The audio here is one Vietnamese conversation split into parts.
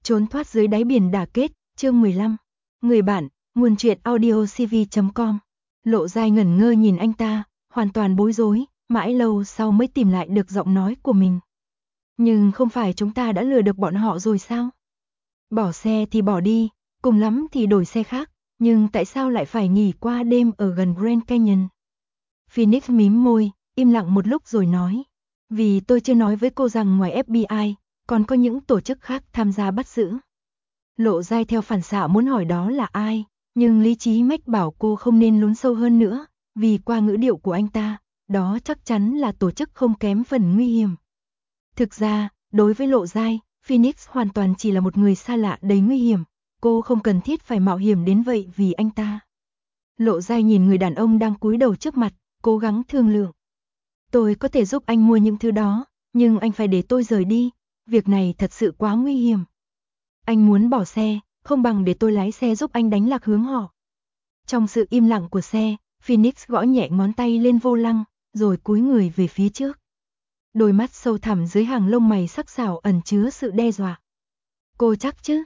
Trốn thoát dưới đáy biển đả kết, chương 15. Người bạn, nguồn truyện audio cv.com. Lộ Giai ngẩn ngơ nhìn anh ta, hoàn toàn bối rối, mãi lâu sau mới tìm lại được giọng nói của mình. Nhưng không phải chúng ta đã lừa được bọn họ rồi sao? Bỏ xe thì bỏ đi, cùng lắm thì đổi xe khác, nhưng tại sao lại phải nghỉ qua đêm ở gần Grand Canyon? Phoenix mím môi, im lặng một lúc rồi nói. Vì tôi chưa nói với cô rằng ngoài FBI, còn có những tổ chức khác tham gia bắt giữ. Lộ Giai theo phản xạ muốn hỏi đó là ai, nhưng lý trí mách bảo cô không nên lún sâu hơn nữa, vì qua ngữ điệu của anh ta, đó chắc chắn là tổ chức không kém phần nguy hiểm. Thực ra, đối với Lộ Giai, Phoenix hoàn toàn chỉ là một người xa lạ đầy nguy hiểm, cô không cần thiết phải mạo hiểm đến vậy vì anh ta. Lộ Giai nhìn người đàn ông đang cúi đầu trước mặt, cố gắng thương lượng. Tôi có thể giúp anh mua những thứ đó, nhưng anh phải để tôi rời đi, việc này thật sự quá nguy hiểm. Anh muốn bỏ xe, không bằng để tôi lái xe giúp anh đánh lạc hướng họ. Trong sự im lặng của xe, Phoenix gõ nhẹ ngón tay lên vô lăng, rồi cúi người về phía trước. Đôi mắt sâu thẳm dưới hàng lông mày sắc sảo ẩn chứa sự đe dọa. Cô chắc chứ,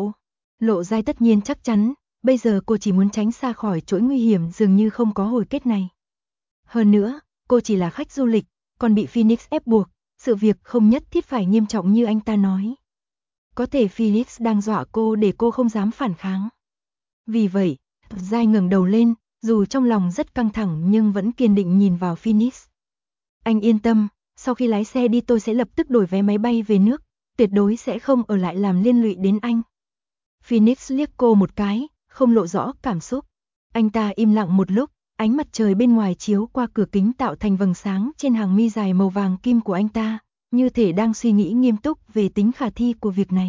Lộ Giai tất nhiên chắc chắn, bây giờ cô chỉ muốn tránh xa khỏi chuỗi nguy hiểm dường như không có hồi kết này. Hơn nữa, cô chỉ là khách du lịch, còn bị Phoenix ép buộc, sự việc không nhất thiết phải nghiêm trọng như anh ta nói. Có thể Phoenix đang dọa cô để cô không dám phản kháng. Vì vậy, Giai ngẩng đầu lên, dù trong lòng rất căng thẳng nhưng vẫn kiên định nhìn vào Phoenix. Anh yên tâm, sau khi lái xe đi tôi sẽ lập tức đổi vé máy bay về nước, tuyệt đối sẽ không ở lại làm liên lụy đến anh. Phoenix liếc cô một cái, không lộ rõ cảm xúc. Anh ta im lặng một lúc, ánh mặt trời bên ngoài chiếu qua cửa kính tạo thành vầng sáng trên hàng mi dài màu vàng kim của anh ta, như thể đang suy nghĩ nghiêm túc về tính khả thi của việc này.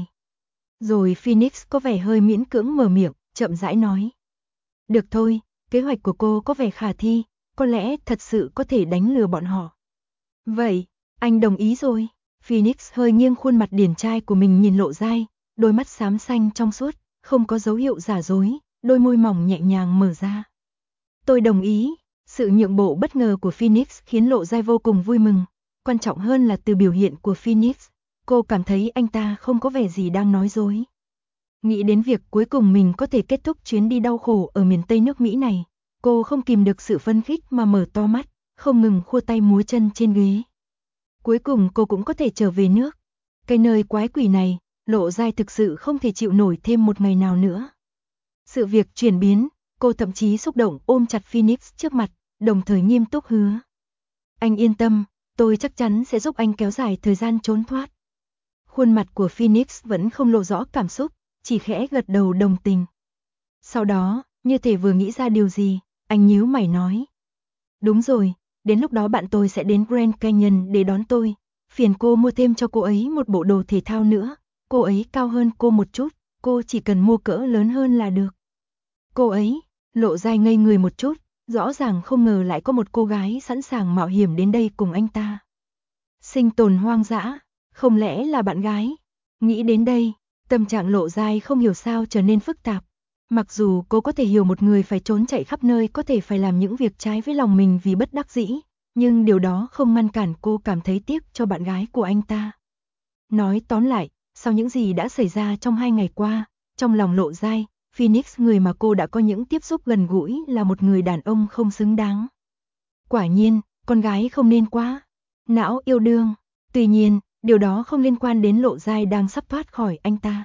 Rồi Phoenix có vẻ hơi miễn cưỡng mở miệng, chậm rãi nói. Được thôi, kế hoạch của cô có vẻ khả thi, có lẽ thật sự có thể đánh lừa bọn họ. Vậy, anh đồng ý rồi. Phoenix hơi nghiêng khuôn mặt điển trai của mình nhìn Lộ Giai, đôi mắt xám xanh trong suốt, không có dấu hiệu giả dối, đôi môi mỏng nhẹ nhàng mở ra. Tôi đồng ý. Sự nhượng bộ bất ngờ của Phoenix khiến Lộ Giai vô cùng vui mừng. Quan trọng hơn là từ biểu hiện của Phoenix, cô cảm thấy anh ta không có vẻ gì đang nói dối. Nghĩ đến việc cuối cùng mình có thể kết thúc chuyến đi đau khổ ở miền Tây nước Mỹ này, cô không kìm được sự phấn khích mà mở to mắt, không ngừng khua tay múa chân trên ghế. Cuối cùng cô cũng có thể trở về nước. Cái nơi quái quỷ này, Lộ Giai thực sự không thể chịu nổi thêm một ngày nào nữa. Sự việc chuyển biến, cô thậm chí xúc động ôm chặt Phoenix trước mặt, đồng thời nghiêm túc hứa. Anh yên tâm, tôi chắc chắn sẽ giúp anh kéo dài thời gian trốn thoát. Khuôn mặt của Phoenix vẫn không lộ rõ cảm xúc, chỉ khẽ gật đầu đồng tình. Sau đó, như thể vừa nghĩ ra điều gì, anh nhíu mày nói. Đúng rồi, đến lúc đó bạn tôi sẽ đến Grand Canyon để đón tôi. Phiền cô mua thêm cho cô ấy một bộ đồ thể thao nữa, cô ấy cao hơn cô một chút, cô chỉ cần mua cỡ lớn hơn là được. Cô ấy, Lộ Giai ngây người một chút, rõ ràng không ngờ lại có một cô gái sẵn sàng mạo hiểm đến đây cùng anh ta. Sinh tồn hoang dã, không lẽ là bạn gái? Nghĩ đến đây, tâm trạng Lộ Giai không hiểu sao trở nên phức tạp. Mặc dù cô có thể hiểu một người phải trốn chạy khắp nơi có thể phải làm những việc trái với lòng mình vì bất đắc dĩ, nhưng điều đó không ngăn cản cô cảm thấy tiếc cho bạn gái của anh ta. Nói tóm lại, sau những gì đã xảy ra trong 2 ngày qua, trong lòng Lộ Giai, Phoenix người mà cô đã có những tiếp xúc gần gũi là một người đàn ông không xứng đáng. Quả nhiên, con gái không nên quá não yêu đương. Tuy nhiên, điều đó không liên quan đến Lộ Giai đang sắp thoát khỏi anh ta.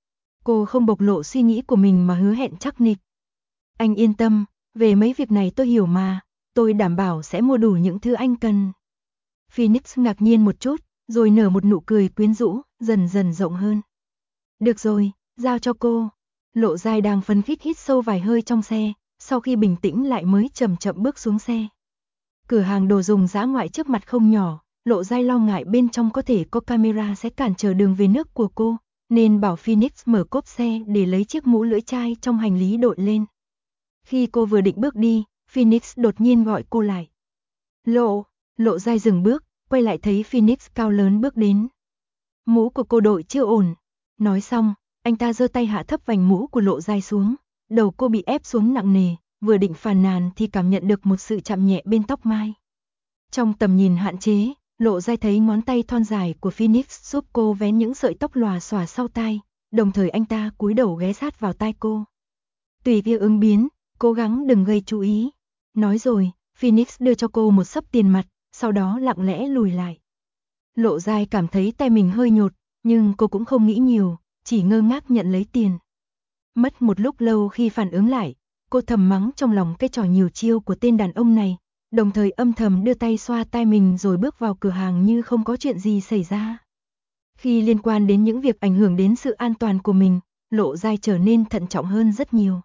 Cô không bộc lộ suy nghĩ của mình mà hứa hẹn chắc nịch. Anh yên tâm, về mấy việc này tôi hiểu mà, tôi đảm bảo sẽ mua đủ những thứ anh cần. Phoenix ngạc nhiên một chút, rồi nở một nụ cười quyến rũ, dần dần rộng hơn. Được rồi, giao cho cô. Lộ Giai đang phấn khích hít sâu vài hơi trong xe, sau khi bình tĩnh lại mới chậm chậm bước xuống xe. Cửa hàng đồ dùng dã ngoại trước mặt không nhỏ, Lộ Giai lo ngại bên trong có thể có camera sẽ cản trở đường về nước của cô, nên bảo Phoenix mở cốp xe để lấy chiếc mũ lưỡi chai trong hành lý đội lên. Khi cô vừa định bước đi, Phoenix đột nhiên gọi cô lại. Lộ Giai dừng bước, quay lại thấy Phoenix cao lớn bước đến. Mũ của cô đội chưa ổn. Nói xong, anh ta giơ tay hạ thấp vành mũ của Lộ Giai xuống, đầu cô bị ép xuống nặng nề, vừa định phàn nàn thì cảm nhận được một sự chạm nhẹ bên tóc mai. Trong tầm nhìn hạn chế, Lộ Giai thấy ngón tay thon dài của Phoenix giúp cô vén những sợi tóc lòa xòa sau tai, đồng thời anh ta cúi đầu ghé sát vào tai cô. Tùy theo ứng biến, cố gắng đừng gây chú ý. Nói rồi, Phoenix đưa cho cô một xấp tiền mặt, sau đó lặng lẽ lùi lại. Lộ Giai cảm thấy tay mình hơi nhột, nhưng cô cũng không nghĩ nhiều, chỉ ngơ ngác nhận lấy tiền. Mất một lúc lâu khi phản ứng lại, cô thầm mắng trong lòng cái trò nhiều chiêu của tên đàn ông này, đồng thời âm thầm đưa tay xoa tai mình rồi bước vào cửa hàng như không có chuyện gì xảy ra. Khi liên quan đến những việc ảnh hưởng đến sự an toàn của mình, Lộ Giai trở nên thận trọng hơn rất nhiều.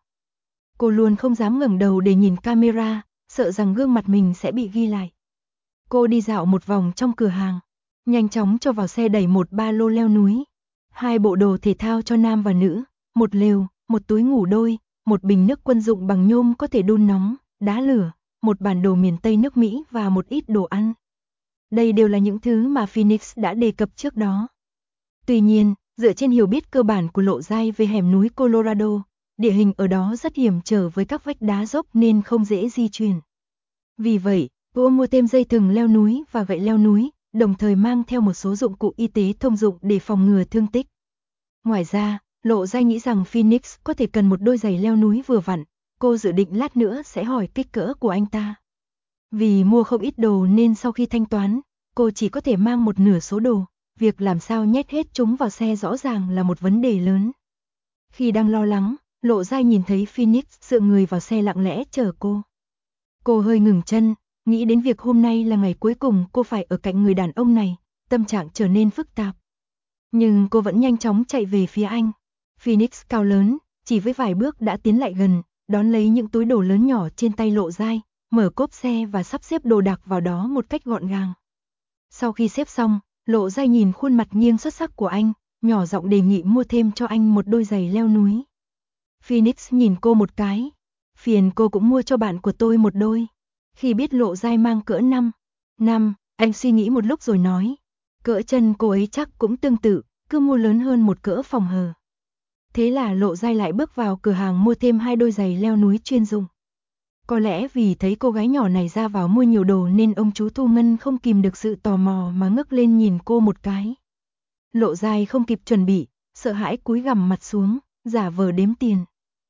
Cô luôn không dám ngẩng đầu để nhìn camera, sợ rằng gương mặt mình sẽ bị ghi lại. Cô đi dạo một vòng trong cửa hàng, nhanh chóng cho vào xe đẩy một ba lô leo núi, 2 bộ đồ thể thao cho nam và nữ, một lều, một túi ngủ đôi, một bình nước quân dụng bằng nhôm có thể đun nóng, đá lửa, một bản đồ miền Tây nước Mỹ và một ít đồ ăn. Đây đều là những thứ mà Phoenix đã đề cập trước đó. Tuy nhiên, dựa trên hiểu biết cơ bản của Lộ Giai về hẻm núi Colorado, địa hình ở đó rất hiểm trở với các vách đá dốc nên không dễ di chuyển. Vì vậy, cô mua thêm dây thừng leo núi và gậy leo núi, đồng thời mang theo một số dụng cụ y tế thông dụng để phòng ngừa thương tích. Ngoài ra, Lộ Giai nghĩ rằng Phoenix có thể cần một đôi giày leo núi vừa vặn, cô dự định lát nữa sẽ hỏi kích cỡ của anh ta. Vì mua không ít đồ nên sau khi thanh toán, cô chỉ có thể mang một nửa số đồ, việc làm sao nhét hết chúng vào xe rõ ràng là một vấn đề lớn. Khi đang lo lắng, Lộ Giai nhìn thấy Phoenix dựa người vào xe lặng lẽ chờ cô. Cô hơi ngừng chân, nghĩ đến việc hôm nay là ngày cuối cùng cô phải ở cạnh người đàn ông này, tâm trạng trở nên phức tạp. Nhưng cô vẫn nhanh chóng chạy về phía anh. Phoenix cao lớn, chỉ với vài bước đã tiến lại gần, đón lấy những túi đồ lớn nhỏ trên tay Lộ Giai, mở cốp xe và sắp xếp đồ đạc vào đó một cách gọn gàng. Sau khi xếp xong, Lộ Giai nhìn khuôn mặt nghiêng xuất sắc của anh, nhỏ giọng đề nghị mua thêm cho anh một đôi giày leo núi. Phoenix nhìn cô một cái. Phiền cô cũng mua cho bạn của tôi một đôi. Khi biết Lộ Giai mang cỡ 5, anh suy nghĩ một lúc rồi nói. Cỡ chân cô ấy chắc cũng tương tự, cứ mua lớn hơn một cỡ phòng hờ. Thế là Lộ Giai lại bước vào cửa hàng mua thêm 2 đôi giày leo núi chuyên dụng. Có lẽ vì thấy cô gái nhỏ này ra vào mua nhiều đồ nên ông chú Thu Ngân không kìm được sự tò mò mà ngước lên nhìn cô một cái. Lộ Giai không kịp chuẩn bị, sợ hãi cúi gằm mặt xuống, giả vờ đếm tiền.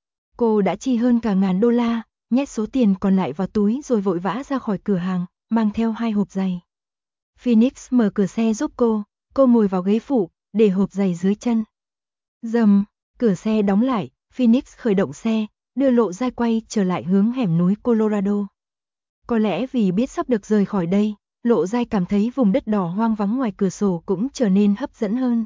Cô đã chi hơn cả $1000, nhét số tiền còn lại vào túi rồi vội vã ra khỏi cửa hàng, mang theo 2 hộp giày. Phoenix mở cửa xe giúp cô ngồi vào ghế phụ, để hộp giày dưới chân. Rầm, cửa xe đóng lại, Phoenix khởi động xe, đưa Lộ Giai quay trở lại hướng hẻm núi Colorado. Có lẽ vì biết sắp được rời khỏi đây, Lộ Giai cảm thấy vùng đất đỏ hoang vắng ngoài cửa sổ cũng trở nên hấp dẫn hơn.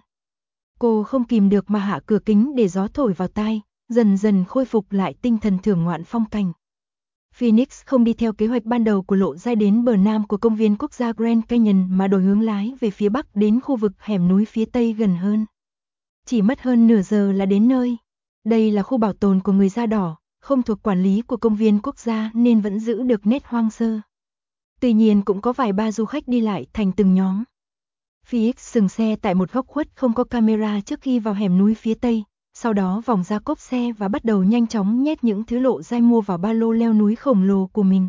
Cô không kìm được mà hạ cửa kính để gió thổi vào tai, dần dần khôi phục lại tinh thần thưởng ngoạn phong cảnh. Phoenix không đi theo kế hoạch ban đầu của Lộ Giai đến bờ nam của công viên quốc gia Grand Canyon mà đổi hướng lái về phía bắc đến khu vực hẻm núi phía tây gần hơn. Chỉ mất hơn nửa giờ là đến nơi. Đây là khu bảo tồn của người da đỏ, không thuộc quản lý của công viên quốc gia nên vẫn giữ được nét hoang sơ. Tuy nhiên cũng có vài ba du khách đi lại thành từng nhóm. Phoenix dừng xe tại một góc khuất không có camera trước khi vào hẻm núi phía tây, sau đó vòng ra cốp xe và bắt đầu nhanh chóng nhét những thứ Lộ Giai mua vào ba lô leo núi khổng lồ của mình.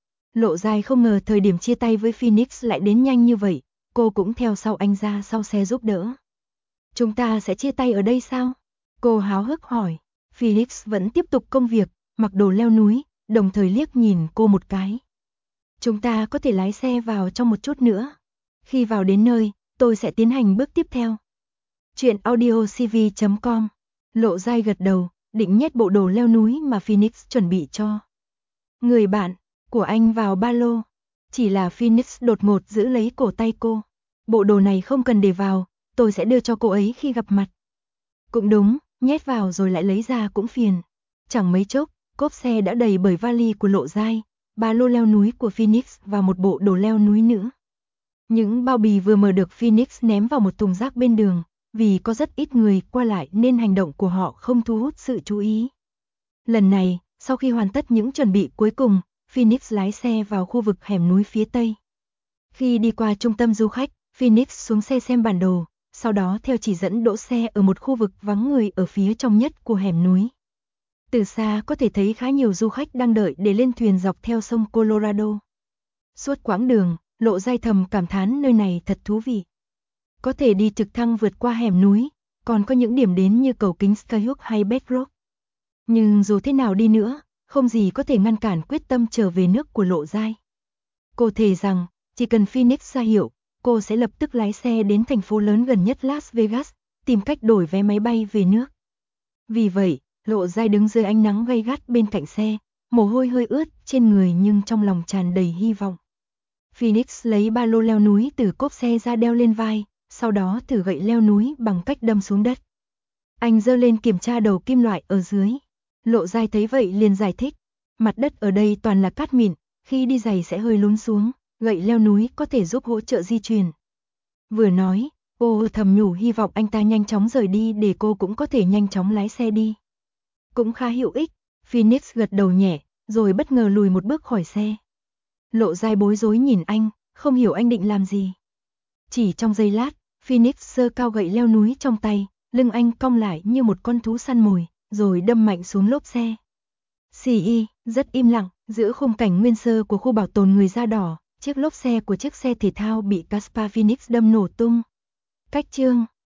Lộ Giai không ngờ thời điểm chia tay với Phoenix lại đến nhanh như vậy, cô cũng theo sau anh ra sau xe giúp đỡ. Chúng ta sẽ chia tay ở đây sao? Cô háo hức hỏi. Phoenix vẫn tiếp tục công việc, mặc đồ leo núi, đồng thời liếc nhìn cô một cái. Chúng ta có thể lái xe vào trong một chút nữa. Khi vào đến nơi, tôi sẽ tiến hành bước tiếp theo. Chuyện audiocv.com. Lộ Giai gật đầu, định nhét bộ đồ leo núi mà Phoenix chuẩn bị cho người bạn của anh vào ba lô. Chỉ là Phoenix đột ngột giữ lấy cổ tay cô. Bộ đồ này không cần để vào, tôi sẽ đưa cho cô ấy khi gặp mặt. Cũng đúng, nhét vào rồi lại lấy ra cũng phiền. Chẳng mấy chốc, cốp xe đã đầy bởi vali của Lộ Giai, ba lô leo núi của Phoenix và một bộ đồ leo núi nữa. Những bao bì vừa mở được Phoenix ném vào một thùng rác bên đường, vì có rất ít người qua lại nên hành động của họ không thu hút sự chú ý. Lần này, sau khi hoàn tất những chuẩn bị cuối cùng, Phoenix lái xe vào khu vực hẻm núi phía tây. Khi đi qua trung tâm du khách, Phoenix xuống xe xem bản đồ, sau đó theo chỉ dẫn đỗ xe ở một khu vực vắng người ở phía trong nhất của hẻm núi. Từ xa có thể thấy khá nhiều du khách đang đợi để lên thuyền dọc theo sông Colorado. Suốt quãng đường, Lộ Giai thầm cảm thán nơi này thật thú vị. Có thể đi trực thăng vượt qua hẻm núi, còn có những điểm đến như cầu kính Skyhook hay Bedrock. Nhưng dù thế nào đi nữa, không gì có thể ngăn cản quyết tâm trở về nước của Lộ Giai. Cô thề rằng, chỉ cần Phoenix ra hiệu, cô sẽ lập tức lái xe đến thành phố lớn gần nhất Las Vegas, tìm cách đổi vé máy bay về nước. Vì vậy, Lộ Giai đứng dưới ánh nắng gay gắt bên cạnh xe, mồ hôi hơi ướt trên người nhưng trong lòng tràn đầy hy vọng. Phoenix lấy ba lô leo núi từ cốp xe ra đeo lên vai, sau đó thử gậy leo núi bằng cách đâm xuống đất. Anh giơ lên kiểm tra đầu kim loại ở dưới. Lộ Giai thấy vậy liền giải thích, mặt đất ở đây toàn là cát mịn, khi đi giày sẽ hơi lún xuống, gậy leo núi có thể giúp hỗ trợ di chuyển. Vừa nói, cô thầm nhủ hy vọng anh ta nhanh chóng rời đi để cô cũng có thể nhanh chóng lái xe đi. Cũng khá hữu ích, Phoenix gật đầu nhẹ, rồi bất ngờ lùi một bước khỏi xe. Lộ Giai bối rối nhìn anh, không hiểu anh định làm gì. Chỉ trong giây lát, Phoenix giơ cao gậy leo núi trong tay, lưng anh cong lại như một con thú săn mồi, rồi đâm mạnh xuống lốp xe. Xì rất im lặng, giữa khung cảnh nguyên sơ của khu bảo tồn người da đỏ, chiếc lốp xe của chiếc xe thể thao bị Caspar Phoenix đâm nổ tung. Cách chương